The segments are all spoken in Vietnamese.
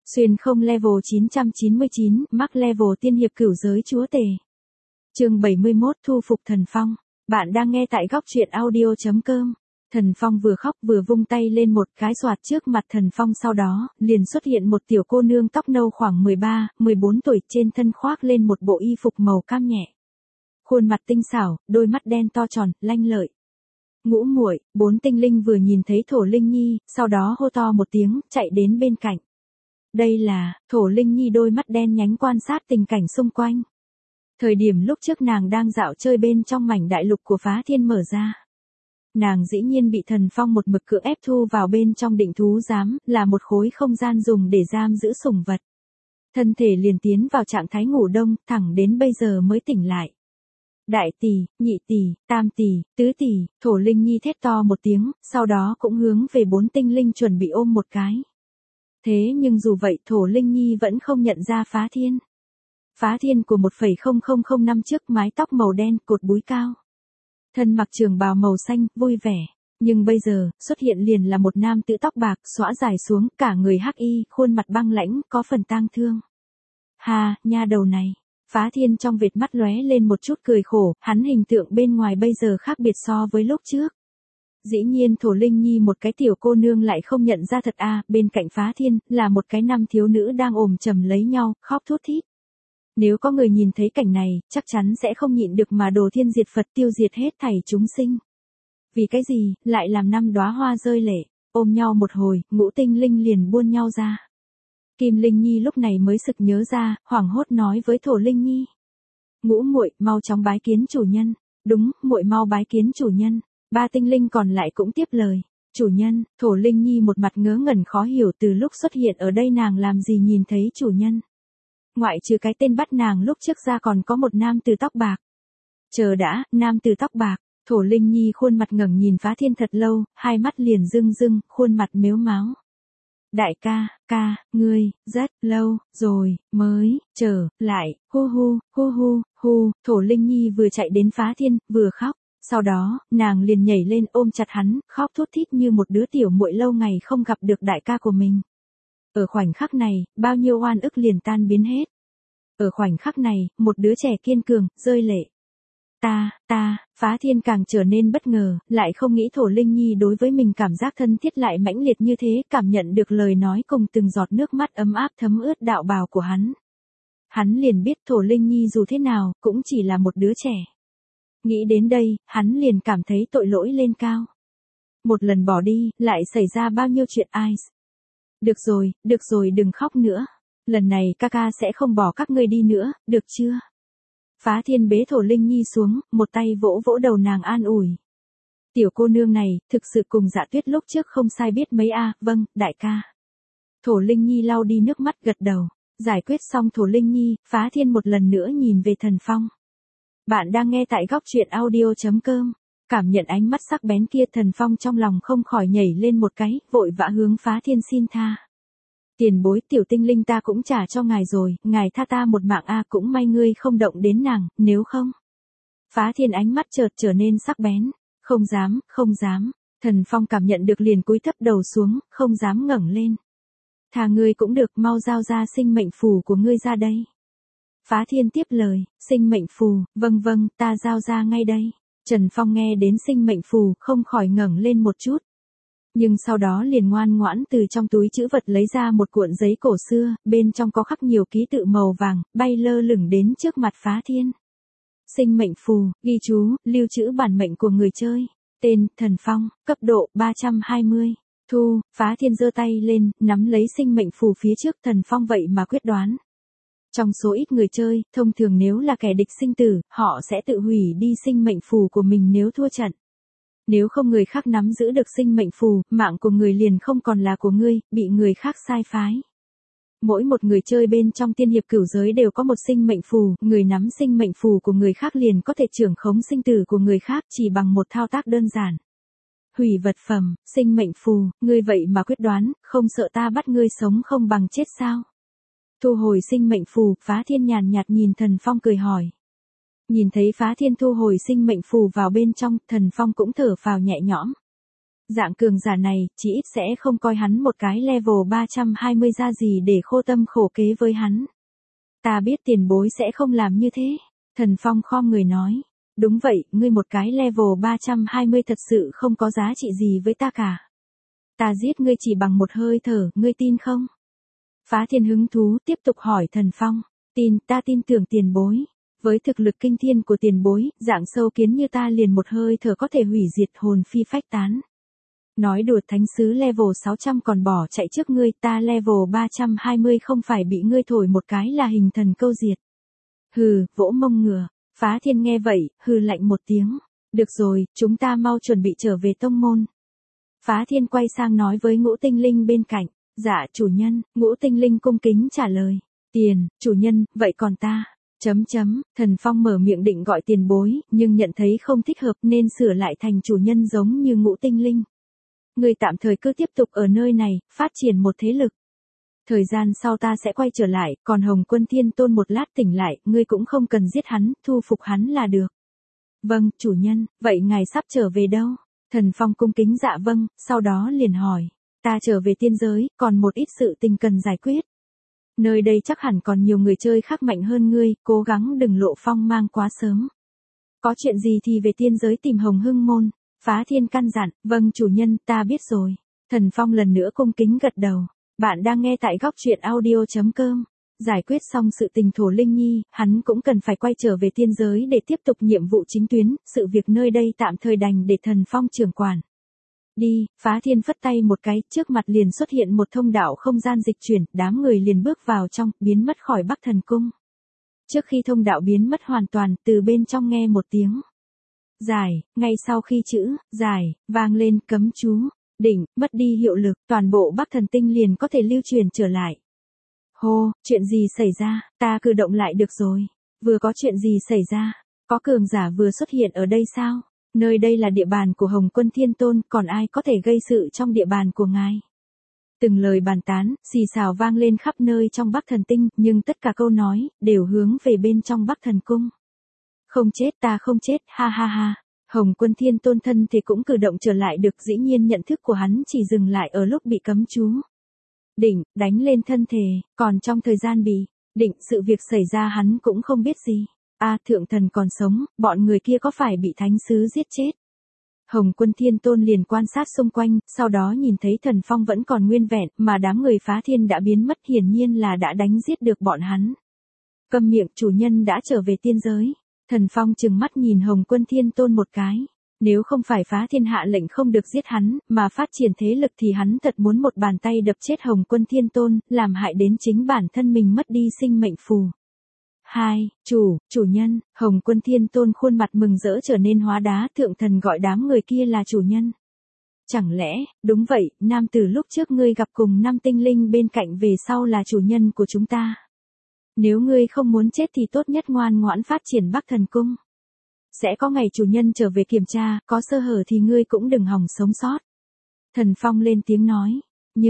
Xuyên không level 999, Max level tiên hiệp cửu giới chúa tể. Chương 71 thu phục Thần Phong. Bạn đang nghe tại góc truyện audio.com. Thần Phong vừa khóc vừa vung tay lên một cái xoạt trước mặt Thần Phong, sau đó liền xuất hiện một tiểu cô nương tóc nâu khoảng 13, 14 tuổi, trên thân khoác lên một bộ y phục màu cam nhẹ. Khuôn mặt tinh xảo, đôi mắt đen to tròn, lanh lợi. Ngũ muội, 4 tinh linh vừa nhìn thấy Thổ Linh Nhi, sau đó hô to một tiếng, chạy đến bên cạnh. Đây là, Thổ Linh Nhi đôi mắt đen nhánh quan sát tình cảnh xung quanh. Thời điểm lúc trước nàng đang dạo chơi bên trong mảnh đại lục của Phá Thiên mở ra. Nàng dĩ nhiên bị Thần Phong một mực cưỡng ép thu vào bên trong định thú giám, là một khối không gian dùng để giam giữ sủng vật. Thân thể liền tiến vào trạng thái ngủ đông, thẳng đến bây giờ mới tỉnh lại. Đại tỷ, nhị tỷ, tam tỷ, tứ tỷ, Thổ Linh Nhi thét to một tiếng, sau đó cũng hướng về 4 tinh linh chuẩn bị ôm một cái. Thế nhưng dù vậy Thổ Linh Nhi vẫn không nhận ra Phá Thiên. Phá Thiên của 1,0005 năm trước, mái tóc màu đen, cột búi cao. Thân mặc trường bào màu xanh, vui vẻ. Nhưng bây giờ, xuất hiện liền là một nam tử tóc bạc, xõa dài xuống, cả người hắc y, khuôn mặt băng lãnh, có phần tang thương. Hà, nha đầu này. Phá Thiên trong vệt mắt lóe lên một chút cười khổ, hắn hình tượng bên ngoài bây giờ khác biệt so với lúc trước. Dĩ nhiên Thổ Linh Nhi một cái tiểu cô nương lại không nhận ra thật à, bên cạnh Phá Thiên, là một cái nam thiếu nữ đang ôm chầm lấy nhau, khóc thút thít. Nếu có người nhìn thấy cảnh này, chắc chắn sẽ không nhịn được mà đồ thiên diệt Phật, tiêu diệt hết thảy chúng sinh. Vì cái gì, lại làm 5 đóa hoa rơi lệ, ôm nhau một hồi, ngũ tinh linh liền buôn nhau ra. Kim Linh Nhi lúc này mới sực nhớ ra, hoảng hốt nói với Thổ Linh Nhi. Ngũ muội, mau chóng bái kiến chủ nhân. Đúng, muội mau bái kiến chủ nhân. 3 tinh linh còn lại cũng tiếp lời. Chủ nhân, Thổ Linh Nhi một mặt ngớ ngẩn khó hiểu, từ lúc xuất hiện ở đây nàng làm gì nhìn thấy chủ nhân. Ngoại trừ cái tên bắt nàng lúc trước ra còn có một nam tử tóc bạc. Chờ đã, nam tử tóc bạc. Thổ Linh Nhi khuôn mặt ngẩng nhìn Phá Thiên thật lâu, hai mắt liền rưng rưng, khuôn mặt mếu máo. Đại ca, ngươi, rất lâu, rồi, mới, trở, lại, hu, Thổ Linh Nhi vừa chạy đến Phá Thiên, vừa khóc, sau đó, nàng liền nhảy lên ôm chặt hắn, khóc thút thít như một đứa tiểu muội lâu ngày không gặp được đại ca của mình. Ở khoảnh khắc này, bao nhiêu oan ức liền tan biến hết. Ở khoảnh khắc này, một đứa trẻ kiên cường, rơi lệ. Phá Thiên càng trở nên bất ngờ, lại không nghĩ Thổ Linh Nhi đối với mình cảm giác thân thiết lại mãnh liệt như thế, cảm nhận được lời nói cùng từng giọt nước mắt ấm áp thấm ướt đạo bào của hắn. Hắn liền biết Thổ Linh Nhi dù thế nào, cũng chỉ là một đứa trẻ. Nghĩ đến đây, hắn liền cảm thấy tội lỗi lên cao. Một lần bỏ đi, lại xảy ra bao nhiêu chuyện ai. Được rồi đừng khóc nữa. Lần này ca sẽ không bỏ các ngươi đi nữa, được chưa? Phá Thiên bế Thổ Linh Nhi xuống, một tay vỗ vỗ đầu nàng an ủi. Tiểu cô nương này, thực sự cùng Dạ Tuyết lúc trước không sai biết mấy a, vâng, đại ca. Thổ Linh Nhi lau đi nước mắt gật đầu. Giải quyết xong Thổ Linh Nhi, Phá Thiên một lần nữa nhìn về Thần Phong. Bạn đang nghe tại góc truyện audio.com. Cảm nhận ánh mắt sắc bén kia, Thần Phong trong lòng không khỏi nhảy lên một cái, vội vã hướng Phá Thiên xin tha. Tiền bối, tiểu tinh linh ta cũng trả cho ngài rồi, ngài tha ta một mạng a, cũng may ngươi không động đến nàng, nếu không. Phá Thiên ánh mắt chợt trở nên sắc bén. Không dám. Thần Phong cảm nhận được liền cúi thấp đầu xuống, không dám ngẩng lên. Thà ngươi cũng được, mau giao ra sinh mệnh phù của ngươi ra đây. Phá Thiên tiếp lời, sinh mệnh phù, vâng, ta giao ra ngay đây. Trần Phong nghe đến sinh mệnh phù, không khỏi ngẩng lên một chút. Nhưng sau đó liền ngoan ngoãn từ trong túi trữ vật lấy ra một cuộn giấy cổ xưa, bên trong có khắc nhiều ký tự màu vàng, bay lơ lửng đến trước mặt Phá Thiên. Sinh mệnh phù, ghi chú, lưu trữ bản mệnh của người chơi. Tên, Thần Phong, cấp độ, 320. Thu, Phá Thiên giơ tay lên, nắm lấy sinh mệnh phù phía trước. Thần Phong vậy mà quyết đoán. Trong số ít người chơi, thông thường nếu là kẻ địch sinh tử, họ sẽ tự hủy đi sinh mệnh phù của mình nếu thua trận. Nếu không người khác nắm giữ được sinh mệnh phù, mạng của người liền không còn là của ngươi, bị người khác sai phái. Mỗi một người chơi bên trong tiên hiệp cửu giới đều có một sinh mệnh phù, người nắm sinh mệnh phù của người khác liền có thể trưởng khống sinh tử của người khác chỉ bằng một thao tác đơn giản. Hủy vật phẩm, sinh mệnh phù, ngươi vậy mà quyết đoán, không sợ ta bắt ngươi sống không bằng chết sao? Thu hồi sinh mệnh phù, Phá Thiên nhàn nhạt nhìn Thần Phong cười hỏi. Nhìn thấy Phá Thiên thu hồi sinh mệnh phù vào bên trong, Thần Phong cũng thở phào nhẹ nhõm. Dạng cường giả này, chỉ ít sẽ không coi hắn một cái level 320 ra gì để khô tâm khổ kế với hắn. Ta biết tiền bối sẽ không làm như thế. Thần Phong khom người nói. Đúng vậy, ngươi một cái level 320 thật sự không có giá trị gì với ta cả. Ta giết ngươi chỉ bằng một hơi thở, ngươi tin không? Phá Thiên hứng thú tiếp tục hỏi Thần Phong. Tin, ta tin tưởng tiền bối. Với thực lực kinh thiên của tiền bối, dạng sâu kiến như ta liền một hơi thở có thể hủy diệt hồn phi phách tán. Nói đùa thánh sứ level 600 còn bỏ chạy trước ngươi, ta level 320 không phải bị ngươi thổi một cái là hình thần câu diệt. Hừ, vỗ mông ngựa. Phá Thiên nghe vậy, hừ lạnh một tiếng. Được rồi, chúng ta mau chuẩn bị trở về tông môn. Phá Thiên quay sang nói với Ngũ Tinh Linh bên cạnh. Dạ chủ nhân, Ngũ Tinh Linh cung kính trả lời. Tiền, chủ nhân, vậy còn ta? Thần Phong mở miệng định gọi tiền bối, nhưng nhận thấy không thích hợp nên sửa lại thành chủ nhân giống như Ngũ Tinh Linh. Ngươi tạm thời cứ tiếp tục ở nơi này, phát triển một thế lực. Thời gian sau ta sẽ quay trở lại, còn Hồng Quân Thiên Tôn một lát tỉnh lại, ngươi cũng không cần giết hắn, thu phục hắn là được. Vâng, chủ nhân, vậy ngài sắp trở về đâu? Thần Phong cung kính dạ vâng, sau đó liền hỏi. Ta trở về tiên giới, còn một ít sự tình cần giải quyết. Nơi đây chắc hẳn còn nhiều người chơi khác mạnh hơn ngươi, cố gắng đừng lộ phong mang quá sớm. Có chuyện gì thì về tiên giới tìm Hồng Hưng Môn. Phá Thiên căn dặn, vâng chủ nhân, ta biết rồi. Thần Phong lần nữa cung kính gật đầu. Bạn đang nghe tại góc truyện audio.com. Giải quyết xong sự tình Thổ Linh Nhi, hắn cũng cần phải quay trở về tiên giới để tiếp tục nhiệm vụ chính tuyến, sự việc nơi đây tạm thời đành để Thần Phong trưởng quản. Đi, Phá Thiên phất tay một cái, trước mặt liền xuất hiện một thông đạo không gian dịch chuyển, đám người liền bước vào trong, biến mất khỏi Bắc Thần Cung. Trước khi thông đạo biến mất hoàn toàn, từ bên trong nghe một tiếng giải, ngay sau khi chữ giải vang lên, cấm chú đỉnh mất đi hiệu lực, toàn bộ Bắc Thần Tinh liền có thể lưu truyền trở lại. Hô, chuyện gì xảy ra, ta cử động lại được rồi. Vừa có chuyện gì xảy ra? Có cường giả vừa xuất hiện ở đây sao? Nơi đây là địa bàn của Hồng Quân Thiên Tôn, còn ai có thể gây sự trong địa bàn của ngài? Từng lời bàn tán, xì xào vang lên khắp nơi trong Bắc Thần Tinh, nhưng tất cả câu nói, đều hướng về bên trong Bắc Thần Cung. Không chết, ta không chết, ha ha ha. Hồng Quân Thiên Tôn thân thì cũng cử động trở lại được, dĩ nhiên nhận thức của hắn chỉ dừng lại ở lúc bị cấm chú đỉnh, đánh lên thân thể, còn trong thời gian bị định sự việc xảy ra hắn cũng không biết gì. Thượng thần còn sống, bọn người kia có phải bị thánh sứ giết chết? Hồng Quân Thiên Tôn liền quan sát xung quanh, sau đó nhìn thấy Thần Phong vẫn còn nguyên vẹn, mà đám người Phá Thiên đã biến mất, hiển nhiên là đã đánh giết được bọn hắn. Câm miệng, chủ nhân đã trở về tiên giới. Thần Phong trừng mắt nhìn Hồng Quân Thiên Tôn một cái. Nếu không phải Phá Thiên hạ lệnh không được giết hắn, mà phát triển thế lực thì hắn thật muốn một bàn tay đập chết Hồng Quân Thiên Tôn, làm hại đến chính bản thân mình mất đi sinh mệnh phù. Chủ nhân, Hồng Quân Thiên Tôn khuôn mặt mừng rỡ trở nên hóa đá, thượng thần gọi đám người kia là chủ nhân. Chẳng lẽ, đúng vậy, nam tử lúc trước ngươi gặp cùng 5 tinh linh bên cạnh về sau là chủ nhân của chúng ta. Nếu ngươi không muốn chết thì tốt nhất ngoan ngoãn phát triển Bắc Thần Cung. Sẽ có ngày chủ nhân trở về kiểm tra, có sơ hở thì ngươi cũng đừng hòng sống sót. Thần Phong lên tiếng nói.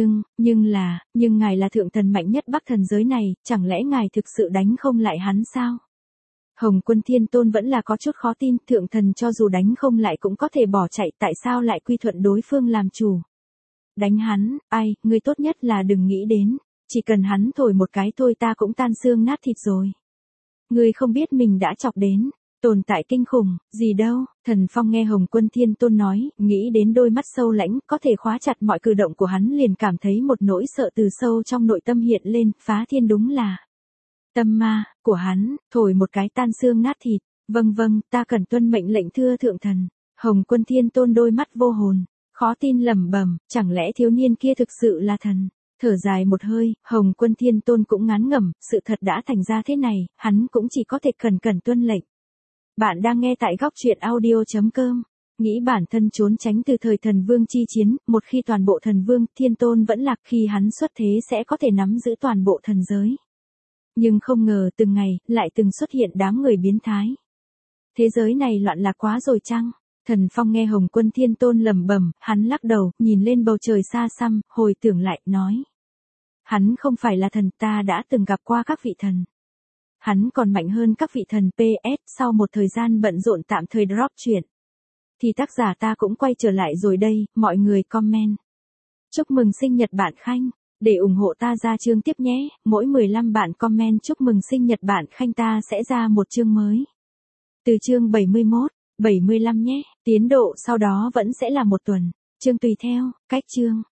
Nhưng ngài là thượng thần mạnh nhất Bắc thần giới này, chẳng lẽ ngài thực sự đánh không lại hắn sao? Hồng Quân Thiên Tôn vẫn là có chút khó tin, thượng thần cho dù đánh không lại cũng có thể bỏ chạy, tại sao lại quy thuận đối phương làm chủ? Đánh hắn, ngươi tốt nhất là đừng nghĩ đến, chỉ cần hắn thổi một cái thôi ta cũng tan xương nát thịt rồi. Ngươi không biết mình đã chọc đến tồn tại kinh khủng, gì đâu. Thần Phong nghe Hồng Quân Thiên Tôn nói, nghĩ đến đôi mắt sâu lãnh, có thể khóa chặt mọi cử động của hắn, liền cảm thấy một nỗi sợ từ sâu trong nội tâm hiện lên. Phá Thiên đúng là tâm ma của hắn, thổi một cái tan xương nát thịt. Vâng, ta cần tuân mệnh lệnh thưa thượng thần. Hồng Quân Thiên Tôn đôi mắt vô hồn, khó tin lẩm bẩm, chẳng lẽ thiếu niên kia thực sự là thần? Thở dài một hơi, Hồng Quân Thiên Tôn cũng ngán ngẩm, sự thật đã thành ra thế này, hắn cũng chỉ có thể cần tuân lệnh. Bạn đang nghe tại góc truyện audio.com. Nghĩ bản thân trốn tránh từ thời thần vương chi chiến, một khi toàn bộ thần vương, Thiên Tôn vẫn lạc, khi hắn xuất thế sẽ có thể nắm giữ toàn bộ thần giới. Nhưng không ngờ từng ngày, lại từng xuất hiện đám người biến thái. Thế giới này loạn lạc quá rồi chăng? Thần Phong nghe Hồng Quân Thiên Tôn lẩm bẩm, hắn lắc đầu, nhìn lên bầu trời xa xăm, hồi tưởng lại, nói. Hắn không phải là thần, ta đã từng gặp qua các vị thần. Hắn còn mạnh hơn các vị thần PS, sau một thời gian bận rộn tạm thời drop chuyện. thì tác giả ta cũng quay trở lại rồi đây, mọi người comment. Chúc mừng sinh nhật bạn Khanh. Để ủng hộ ta ra chương tiếp nhé, mỗi 15 bạn comment chúc mừng sinh nhật bạn Khanh ta sẽ ra một chương mới. Từ chương 71, 75 nhé, tiến độ sau đó vẫn sẽ là một tuần, chương tùy theo, cách chương.